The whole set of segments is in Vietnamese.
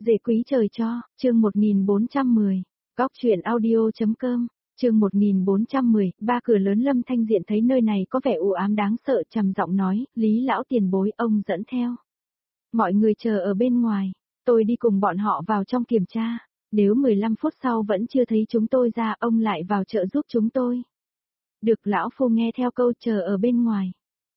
Dễ quý trời cho, chương 1410, góc truyện audio.com, chương 1410, ba cửa lớn. Lâm Thanh Diện thấy nơi này có vẻ u ám đáng sợ, trầm giọng nói, Lý lão tiền bối, ông dẫn theo. Mọi người chờ ở bên ngoài, tôi đi cùng bọn họ vào trong kiểm tra, nếu 15 phút sau vẫn chưa thấy chúng tôi ra, ông lại vào chợ giúp chúng tôi. Được, lão phu nghe theo câu chờ ở bên ngoài.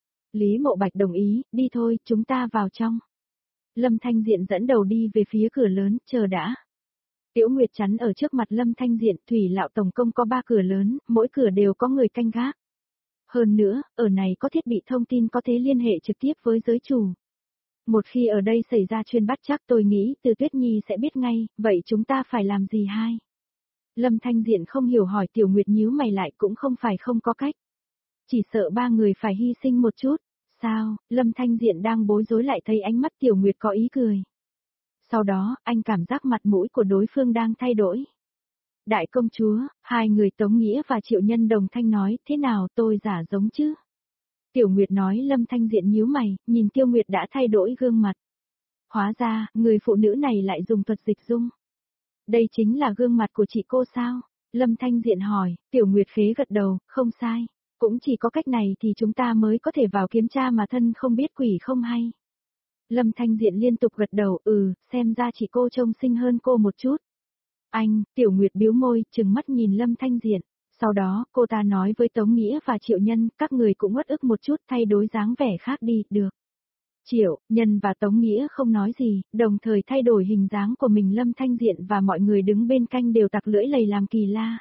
Lý Mộ Bạch đồng ý, đi thôi, chúng ta vào trong. Lâm Thanh Diện dẫn đầu đi về phía cửa lớn, chờ đã. Tiểu Nguyệt chắn ở trước mặt Lâm Thanh Diện, Thủy Lão tổng công có 3 cửa lớn, mỗi cửa đều có người canh gác. Hơn nữa, ở này có thiết bị thông tin có thể liên hệ trực tiếp với giới chủ. Một khi ở đây xảy ra chuyên bắt chắc, tôi nghĩ Từ Tuyết Nhi sẽ biết ngay, vậy chúng ta phải làm gì hai? Lâm Thanh Diện không hiểu hỏi. Tiểu Nguyệt nhíu mày lại, cũng không phải không có cách. Chỉ sợ 3 người phải hy sinh một chút. Sao? Lâm Thanh Diện đang bối rối lại thấy ánh mắt Tiểu Nguyệt có ý cười. Sau đó, anh cảm giác mặt mũi của đối phương đang thay đổi. Đại công chúa, hai người Tống Nghĩa và Triệu Nhân đồng thanh nói, thế nào tôi giả giống chứ? Tiểu Nguyệt nói. Lâm Thanh Diện nhíu mày, nhìn Tiêu Nguyệt đã thay đổi gương mặt. Hóa ra, người phụ nữ này lại dùng thuật dịch dung. Đây chính là gương mặt của chị cô sao? Lâm Thanh Diện hỏi. Tiểu Nguyệt khế gật đầu, không sai. Cũng chỉ có cách này thì chúng ta mới có thể vào kiểm tra mà thân không biết quỷ không hay. Lâm Thanh Diện liên tục gật đầu, xem ra chị cô trông xinh hơn cô một chút. Anh, Tiểu Nguyệt bĩu môi, trừng mắt nhìn Lâm Thanh Diện. Sau đó, cô ta nói với Tống Nghĩa và Triệu Nhân, các người cũng uất ức một chút, thay đổi dáng vẻ khác đi, được. Triệu, Nhân và Tống Nghĩa không nói gì, đồng thời thay đổi hình dáng của mình. Lâm Thanh Diện và mọi người đứng bên cạnh đều tặc lưỡi lầy làm kỳ la.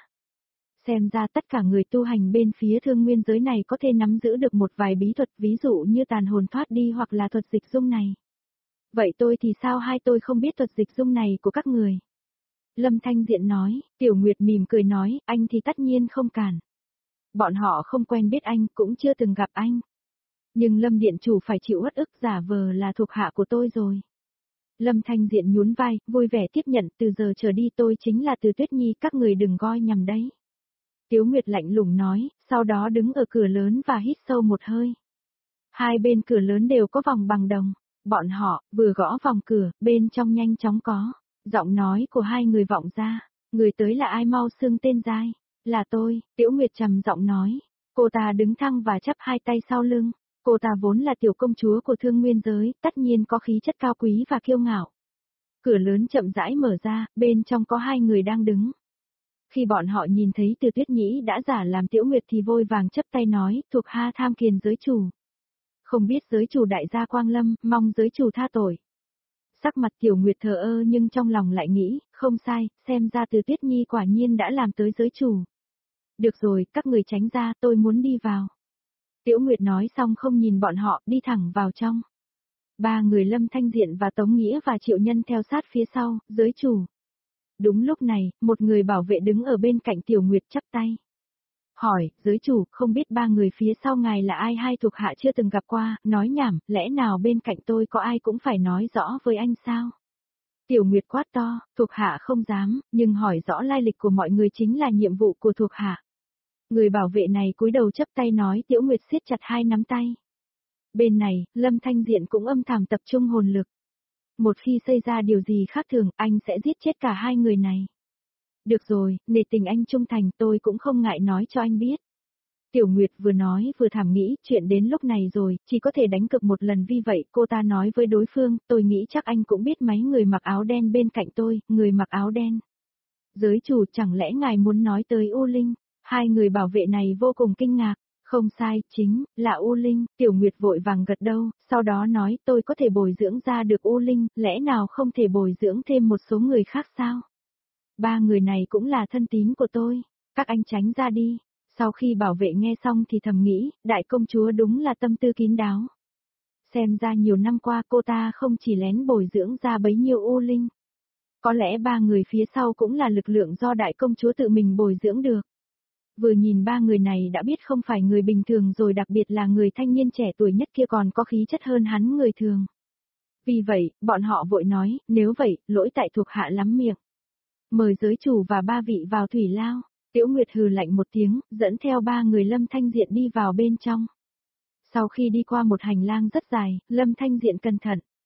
Xem ra tất cả người tu hành bên phía Thương Nguyên giới này có thể nắm giữ được một vài bí thuật, ví dụ như tàn hồn thoát đi hoặc là thuật dịch dung này. Vậy tôi thì sao, hai tôi không biết thuật dịch dung này của các người? Lâm Thanh Diện nói. Tiểu Nguyệt mỉm cười nói, anh thì tất nhiên không cản. Bọn họ không quen biết anh, cũng chưa từng gặp anh. Nhưng Lâm Điện Chủ phải chịu uất ức, giả vờ là thuộc hạ của tôi rồi. Lâm Thanh Diện nhún vai, vui vẻ tiếp nhận, từ giờ trở đi tôi chính là Từ Tuyết Nhi, các người đừng coi nhầm đấy. Tiếu Nguyệt lạnh lùng nói, sau đó đứng ở cửa lớn và hít sâu một hơi. Hai bên cửa lớn đều có vòng bằng đồng. Bọn họ vừa gõ vòng cửa, bên trong nhanh chóng có giọng nói của hai người vọng ra. Người tới là ai, mau xưng tên giai. Là tôi, Tiếu Nguyệt trầm giọng nói. Cô ta đứng thẳng và chắp hai tay sau lưng. Cô ta vốn là tiểu công chúa của Thương Nguyên giới, tất nhiên có khí chất cao quý và kiêu ngạo. Cửa lớn chậm rãi mở ra, bên trong có hai người đang đứng. Khi bọn họ nhìn thấy Từ Tuyết Nhĩ đã giả làm Tiểu Nguyệt thì vội vàng chấp tay nói, thuộc hạ tham kiến giới chủ. Không biết giới chủ đại gia quang lâm, mong giới chủ tha tội. Sắc mặt Tiểu Nguyệt thờ ơ nhưng trong lòng lại nghĩ, không sai, xem ra Từ Tuyết Nhi quả nhiên đã làm tới giới chủ. Được rồi, các người tránh ra, tôi muốn đi vào. Tiểu Nguyệt nói xong không nhìn bọn họ, đi thẳng vào trong. Ba người Lâm Thanh Diện và Tống Nghĩa và Triệu Nhân theo sát phía sau, giới chủ. Đúng lúc này, một người bảo vệ đứng ở bên cạnh Tiểu Nguyệt chắp tay. Hỏi, giới chủ, không biết ba người phía sau ngài là ai, hai thuộc hạ chưa từng gặp qua, nói nhảm, lẽ nào bên cạnh tôi có ai cũng phải nói rõ với anh sao? Tiểu Nguyệt quát to, thuộc hạ không dám, nhưng hỏi rõ lai lịch của mọi người chính là nhiệm vụ của thuộc hạ. Người bảo vệ này cúi đầu chấp tay nói. Tiểu Nguyệt siết chặt hai nắm tay. Bên này, Lâm Thanh Diện cũng âm thầm tập trung hồn lực. Một khi xảy ra điều gì khác thường, anh sẽ giết chết cả hai người này. Được rồi, nể tình anh trung thành, tôi cũng không ngại nói cho anh biết. Tiểu Nguyệt vừa nói vừa thầm nghĩ, chuyện đến lúc này rồi, chỉ có thể đánh cược một lần. Vì vậy, cô ta nói với đối phương, tôi nghĩ chắc anh cũng biết mấy người mặc áo đen bên cạnh tôi, người mặc áo đen. Giới chủ, chẳng lẽ ngài muốn nói tới U Linh? Hai người bảo vệ này vô cùng kinh ngạc. Không sai, chính là U Linh. Tiểu Nguyệt vội vàng gật đầu, sau đó nói, tôi có thể bồi dưỡng ra được U Linh, lẽ nào không thể bồi dưỡng thêm một số người khác sao? Ba người này cũng là thân tín của tôi, các anh tránh ra đi. Sau khi bảo vệ nghe xong thì thầm nghĩ, đại công chúa đúng là tâm tư kín đáo. Xem ra nhiều năm qua cô ta không chỉ lén bồi dưỡng ra bấy nhiêu U Linh. Có lẽ ba người phía sau cũng là lực lượng do đại công chúa tự mình bồi dưỡng được. Vừa nhìn ba người này đã biết không phải người bình thường rồi, đặc biệt là người thanh niên trẻ tuổi nhất kia còn có khí chất hơn hắn người thường. Vì vậy, bọn họ vội nói, nếu vậy, lỗi tại thuộc hạ lắm miệng. Mời giới chủ và ba vị vào thủy lao. Tiểu Nguyệt hừ lạnh một tiếng, dẫn theo ba người Lâm Thanh Diện đi vào bên trong. Sau khi đi qua một hành lang rất dài, Lâm Thanh Diện cẩn thận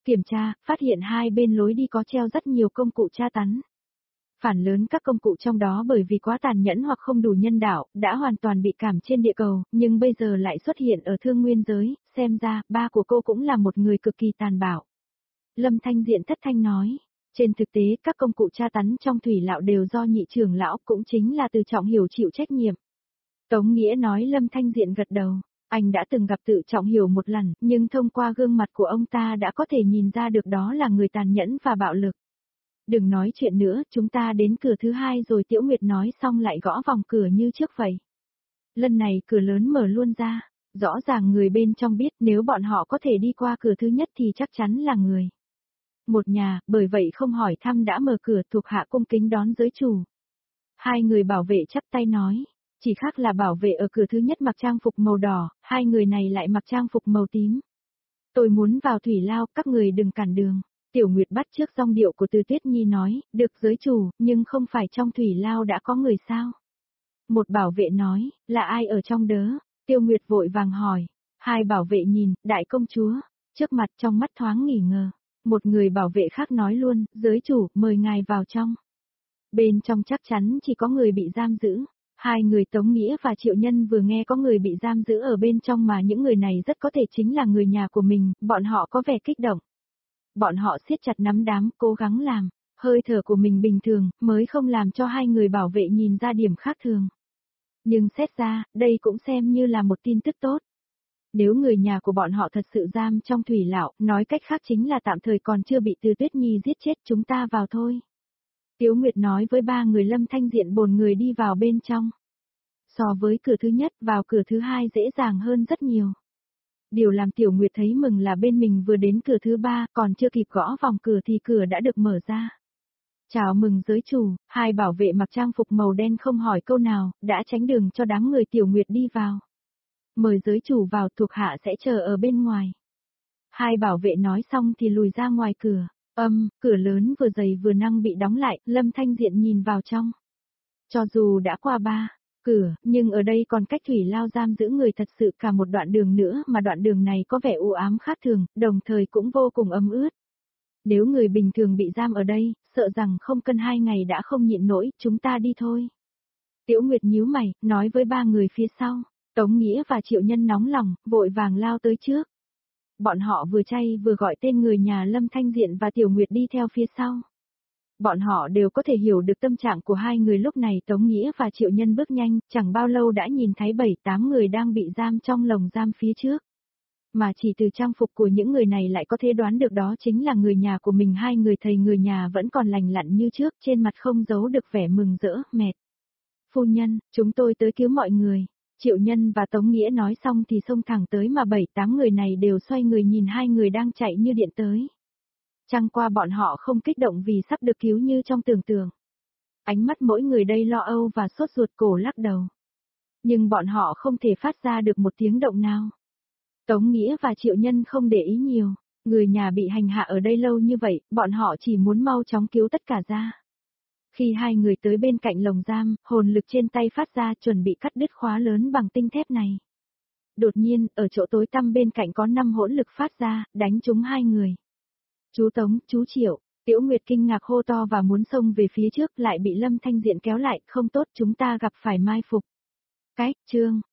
Kiểm tra, phát hiện hai bên lối đi có treo rất nhiều công cụ tra tấn. Phản lớn các công cụ trong đó bởi vì quá tàn nhẫn hoặc không đủ nhân đạo, đã hoàn toàn bị cảm trên địa cầu, nhưng bây giờ lại xuất hiện ở thương nguyên giới, xem ra, ba của cô cũng là một người cực kỳ tàn bạo. Lâm Thanh Diện thất thanh nói, trên thực tế các công cụ tra tấn trong thủy lão đều do nhị trưởng lão cũng chính là Từ Trọng Hiểu chịu trách nhiệm. Tống Nghĩa nói. Lâm Thanh Diện gật đầu, anh đã từng gặp Từ Trọng Hiểu một lần, nhưng thông qua gương mặt của ông ta đã có thể nhìn ra được đó là người tàn nhẫn và bạo lực. Đừng nói chuyện nữa, chúng ta đến cửa thứ hai rồi. Tiểu Nguyệt nói xong lại gõ vòng cửa như trước vậy. Lần này cửa lớn mở luôn ra, rõ ràng người bên trong biết nếu bọn họ có thể đi qua cửa thứ nhất thì chắc chắn là người một nhà, bởi vậy không hỏi thăm đã mở cửa. Thuộc hạ cung kính đón giới chủ. Hai người bảo vệ chắp tay nói, chỉ khác là bảo vệ ở cửa thứ nhất mặc trang phục màu đỏ, hai người này lại mặc trang phục màu tím. Tôi muốn vào thủy lao, các người đừng cản đường. Tiểu Nguyệt bắt trước giọng điệu của Từ Tuyết Nhi nói, được giới chủ, nhưng không phải trong thủy lao đã có người sao? Một bảo vệ nói, là ai ở trong đớ? Tiêu Nguyệt vội vàng hỏi. Hai bảo vệ nhìn, đại công chúa, trước mặt trong mắt thoáng nghỉ ngờ. Một người bảo vệ khác nói luôn, giới chủ, mời ngài vào trong. Bên trong chắc chắn chỉ có người bị giam giữ. Hai người Tống Nghĩa và Triệu Nhân vừa nghe có người bị giam giữ ở bên trong mà những người này rất có thể chính là người nhà của mình, bọn họ có vẻ kích động. Bọn họ siết chặt nắm đám, cố gắng làm, hơi thở của mình bình thường, mới không làm cho hai người bảo vệ nhìn ra điểm khác thường. Nhưng xét ra, đây cũng xem như là một tin tức tốt. Nếu người nhà của bọn họ thật sự giam trong thủy lão, nói cách khác chính là tạm thời còn chưa bị Từ Tuyết Nhi giết chết, chúng ta vào thôi. Tiếu Nguyệt nói với ba người. Lâm Thanh Diện bồn người đi vào bên trong. So với cửa thứ nhất, vào cửa thứ hai dễ dàng hơn rất nhiều. Điều làm Tiểu Nguyệt thấy mừng là bên mình vừa đến cửa thứ ba, còn chưa kịp gõ vòng cửa thì cửa đã được mở ra. Chào mừng giới chủ, hai bảo vệ mặc trang phục màu đen không hỏi câu nào, đã tránh đường cho đám người Tiểu Nguyệt đi vào. Mời giới chủ vào, thuộc hạ sẽ chờ ở bên ngoài. Hai bảo vệ nói xong thì lùi ra ngoài cửa. Cửa lớn vừa dày vừa năng bị đóng lại. Lâm Thanh Diện nhìn vào trong. Cho dù đã qua ba cửa, nhưng ở đây còn cách thủy lao giam giữ người thật sự cả một đoạn đường nữa, mà đoạn đường này có vẻ u ám khác thường, đồng thời cũng vô cùng ấm ướt. Nếu người bình thường bị giam ở đây, sợ rằng không cần 2 ngày đã không nhịn nổi, chúng ta đi thôi. Tiểu Nguyệt nhíu mày, nói với ba người phía sau. Tống Nghĩa và Triệu Nhân nóng lòng, vội vàng lao tới trước. Bọn họ vừa chay vừa gọi tên người nhà Lâm Thanh Diện và Tiểu Nguyệt đi theo phía sau. Bọn họ đều có thể hiểu được tâm trạng của hai người lúc này. Tống Nghĩa và Triệu Nhân bước nhanh, chẳng bao lâu đã nhìn thấy 7-8 người đang bị giam trong lồng giam phía trước. Mà chỉ từ trang phục của những người này lại có thể đoán được đó chính là người nhà của mình. Hai người thầy người nhà vẫn còn lành lặn như trước, trên mặt không giấu được vẻ mừng rỡ, mệt. Phu nhân, chúng tôi tới cứu mọi người. Triệu Nhân và Tống Nghĩa nói xong thì xông thẳng tới, mà 7-8 người này đều xoay người nhìn hai người đang chạy như điện tới. Chẳng qua bọn họ không kích động vì sắp được cứu như trong tưởng tượng. Ánh mắt mỗi người đây lo âu và sốt ruột, cổ lắc đầu. Nhưng bọn họ không thể phát ra được một tiếng động nào. Tống Nghĩa và Triệu Nhân không để ý nhiều. Người nhà bị hành hạ ở đây lâu như vậy, bọn họ chỉ muốn mau chóng cứu tất cả ra. Khi hai người tới bên cạnh lồng giam, hồn lực trên tay phát ra chuẩn bị cắt đứt khóa lớn bằng tinh thép này. Đột nhiên, ở chỗ tối tăm bên cạnh có 5 hỗn lực phát ra, đánh trúng hai người. Chú Tống, chú Triệu. Tiểu Nguyệt kinh ngạc hô to và muốn xông về phía trước, lại bị Lâm Thanh Diện kéo lại. Không tốt, chúng ta gặp phải mai phục. Chương